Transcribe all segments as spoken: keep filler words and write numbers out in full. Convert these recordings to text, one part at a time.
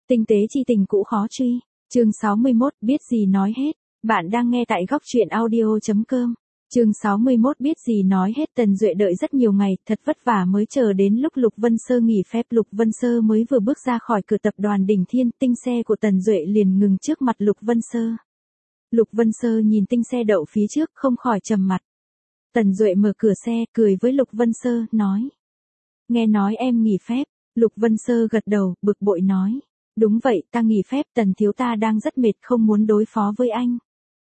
Tinh tế chi tình cũ khó truy. Chương sáu mươi mốt, biết gì nói hết. Bạn đang nghe tại góc truyện audio.com. Chương sáu mươi mốt, biết gì nói hết. Tần Duệ đợi rất nhiều ngày, thật vất vả mới chờ đến lúc Lục Vân Sơ nghỉ phép. Lục Vân Sơ mới vừa bước ra khỏi cửa tập đoàn Đỉnh Thiên, tinh xe của Tần Duệ liền ngừng trước mặt Lục Vân Sơ. Lục Vân Sơ nhìn tinh xe đậu phía trước, không khỏi trầm mặt. Tần Duệ mở cửa xe, cười với Lục Vân Sơ, nói. Nghe nói em nghỉ phép. Lục Vân Sơ gật đầu, bực bội nói. Đúng vậy, ta nghỉ phép, Tần thiếu ta đang rất mệt, không muốn đối phó với anh.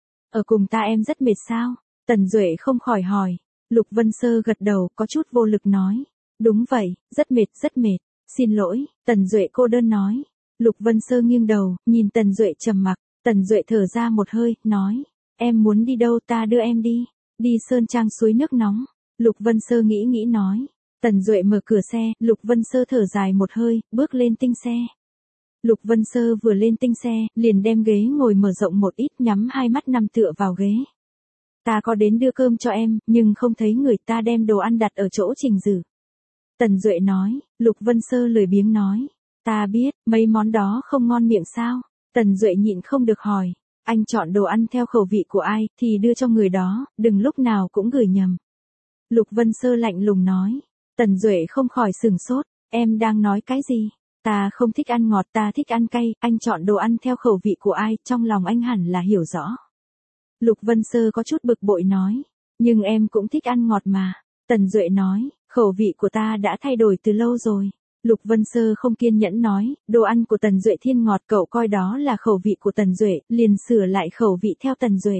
Ở cùng ta em rất mệt sao? Tần Duệ không khỏi hỏi. Lục Vân Sơ gật đầu, có chút vô lực nói. Đúng vậy, rất mệt, rất mệt. Xin lỗi, Tần Duệ cô đơn nói. Lục Vân Sơ nghiêng đầu, nhìn Tần Duệ trầm mặc. Tần Duệ thở ra một hơi, nói. Em muốn đi đâu, ta đưa em đi. Đi Sơn Trang suối nước nóng. Lục Vân Sơ nghĩ nghĩ nói. Tần Duệ mở cửa xe, Lục Vân Sơ thở dài một hơi, bước lên tinh xe. Lục Vân Sơ vừa lên tinh xe, liền đem ghế ngồi mở rộng một ít, nhắm hai mắt nằm tựa vào ghế. Ta có đến đưa cơm cho em, nhưng không thấy người, ta đem đồ ăn đặt ở chỗ Trình Dử. Tần Duệ nói. Lục Vân Sơ lười biếng nói. Ta biết, mấy món đó không ngon miệng sao? Tần Duệ nhịn không được hỏi. Anh chọn đồ ăn theo khẩu vị của ai, thì đưa cho người đó, đừng lúc nào cũng gửi nhầm. Lục Vân Sơ lạnh lùng nói. Tần Duệ không khỏi sửng sốt. Em đang nói cái gì? Ta không thích ăn ngọt, ta thích ăn cay, anh chọn đồ ăn theo khẩu vị của ai, trong lòng anh hẳn là hiểu rõ. Lục Vân Sơ có chút bực bội nói. Nhưng em cũng thích ăn ngọt mà. Tần Duệ nói. Khẩu vị của ta đã thay đổi từ lâu rồi. Lục Vân Sơ không kiên nhẫn nói. Đồ ăn của Tần Duệ thiên ngọt, cậu coi đó là khẩu vị của Tần Duệ, liền sửa lại khẩu vị theo Tần Duệ.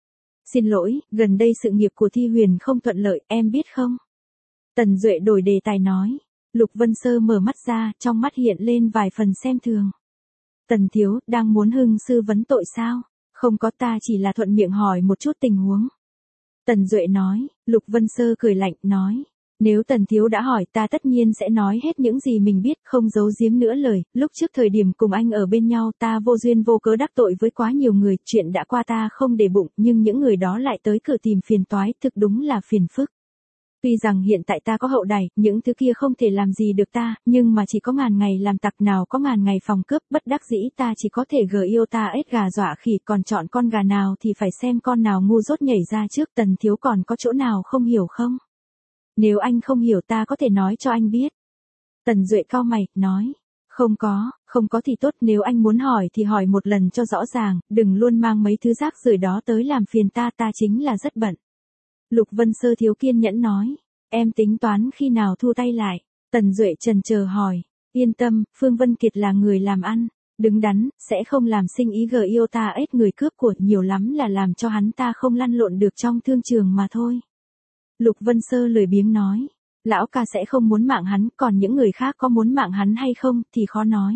Xin lỗi, gần đây sự nghiệp của Thi Huyền không thuận lợi, em biết không? Tần Duệ đổi đề tài nói. Lục Vân Sơ mở mắt ra, trong mắt hiện lên vài phần xem thường. Tần thiếu, đang muốn hưng sư vấn tội sao? Không có, ta chỉ là thuận miệng hỏi một chút tình huống. Tần Duệ nói. Lục Vân Sơ cười lạnh, nói. Nếu Tần thiếu đã hỏi, ta tất nhiên sẽ nói hết những gì mình biết, không giấu giếm nữa lời. Lúc trước thời điểm cùng anh ở bên nhau, ta vô duyên vô cớ đắc tội với quá nhiều người, chuyện đã qua ta không để bụng, nhưng những người đó lại tới cửa tìm phiền toái, thực đúng là phiền phức. Tuy rằng hiện tại ta có hậu đài, những thứ kia không thể làm gì được ta, nhưng mà chỉ có ngàn ngày làm tặc, nào có ngàn ngày phòng cướp, bất đắc dĩ ta chỉ có thể gờ yêu ta ếch gà dọa khỉ, còn chọn con gà nào thì phải xem con nào ngu dốt nhảy ra trước. Tần thiếu còn có chỗ nào không hiểu không? Nếu anh không hiểu ta có thể nói cho anh biết. Tần Duệ cau mày, nói. Không có, không có thì tốt, nếu anh muốn hỏi thì hỏi một lần cho rõ ràng, đừng luôn mang mấy thứ rác rưởi đó tới làm phiền ta, ta chính là rất bận. Lục Vân Sơ thiếu kiên nhẫn nói. Em tính toán khi nào thu tay lại? Tần Duệ chần chờ hỏi. Yên tâm, Phương Vân Kiệt là người làm ăn, đứng đắn, sẽ không làm sinh ý gờ yêu ta ếch người cướp của, nhiều lắm là làm cho hắn ta không lăn lộn được trong thương trường mà thôi. Lục Vân Sơ lười biếng nói. Lão ca sẽ không muốn mạng hắn, còn những người khác có muốn mạng hắn hay không thì khó nói.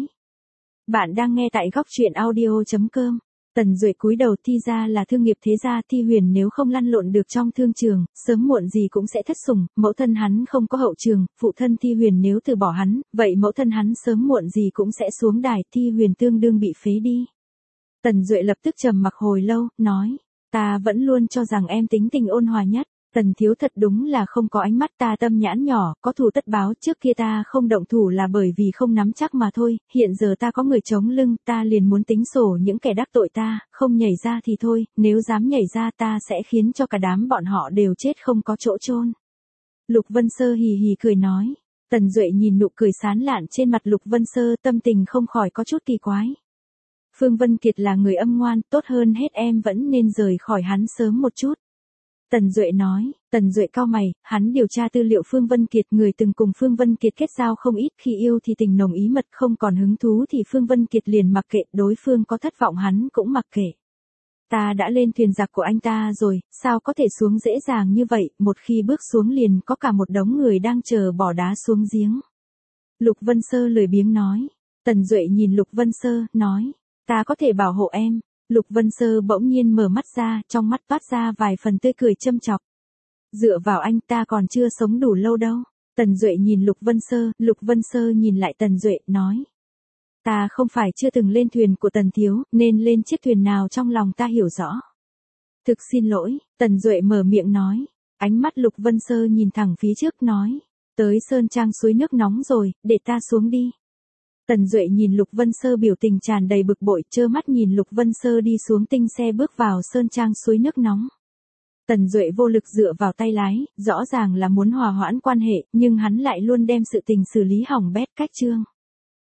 Bạn đang nghe tại góc truyện audio.com. Tần Duệ cúi đầu. Thi ra là thương nghiệp thế gia, Thi Huyền nếu không lăn lộn được trong thương trường, sớm muộn gì cũng sẽ thất sủng, mẫu thân hắn không có hậu trường, phụ thân Thi Huyền nếu từ bỏ hắn, vậy mẫu thân hắn sớm muộn gì cũng sẽ xuống đài, Thi Huyền tương đương bị phế đi. Tần Duệ lập tức trầm mặc hồi lâu, nói. Ta vẫn luôn cho rằng em tính tình ôn hòa nhất. Tần thiếu thật đúng là không có ánh mắt, ta tâm nhãn nhỏ, có thù tất báo, trước kia ta không động thủ là bởi vì không nắm chắc mà thôi, hiện giờ ta có người chống lưng, ta liền muốn tính sổ những kẻ đắc tội ta, không nhảy ra thì thôi, nếu dám nhảy ra ta sẽ khiến cho cả đám bọn họ đều chết không có chỗ chôn. Lục Vân Sơ hì hì cười nói. Tần Duệ nhìn nụ cười sán lạn trên mặt Lục Vân Sơ, tâm tình không khỏi có chút kỳ quái. Phương Vân Kiệt là người âm ngoan, tốt hơn hết em vẫn nên rời khỏi hắn sớm một chút. Tần Duệ nói. Tần Duệ cau mày, hắn điều tra tư liệu Phương Vân Kiệt, người từng cùng Phương Vân Kiệt kết giao không ít, khi yêu thì tình nồng ý mật, không còn hứng thú thì Phương Vân Kiệt liền mặc kệ, đối phương có thất vọng hắn cũng mặc kệ. Ta đã lên thuyền giặc của anh ta rồi, sao có thể xuống dễ dàng như vậy, một khi bước xuống liền có cả một đống người đang chờ bỏ đá xuống giếng. Lục Vân Sơ lười biếng nói. Tần Duệ nhìn Lục Vân Sơ, nói. Ta có thể bảo hộ em. Lục Vân Sơ bỗng nhiên mở mắt ra, trong mắt toát ra vài phần tươi cười châm chọc. Dựa vào anh, ta còn chưa sống đủ lâu đâu. Tần Duệ nhìn Lục Vân Sơ, Lục Vân Sơ nhìn lại Tần Duệ, nói. Ta không phải chưa từng lên thuyền của Tần thiếu, nên lên chiếc thuyền nào trong lòng ta hiểu rõ. Thực xin lỗi, Tần Duệ mở miệng nói. Ánh mắt Lục Vân Sơ nhìn thẳng phía trước nói. Tới Sơn Trang suối nước nóng rồi, để ta xuống đi. Tần Duệ nhìn Lục Vân Sơ biểu tình tràn đầy bực bội, trơ mắt nhìn Lục Vân Sơ đi xuống tinh xe bước vào sơn trang suối nước nóng. Tần Duệ vô lực dựa vào tay lái, rõ ràng là muốn hòa hoãn quan hệ, nhưng hắn lại luôn đem sự tình xử lý hỏng bét cách chương.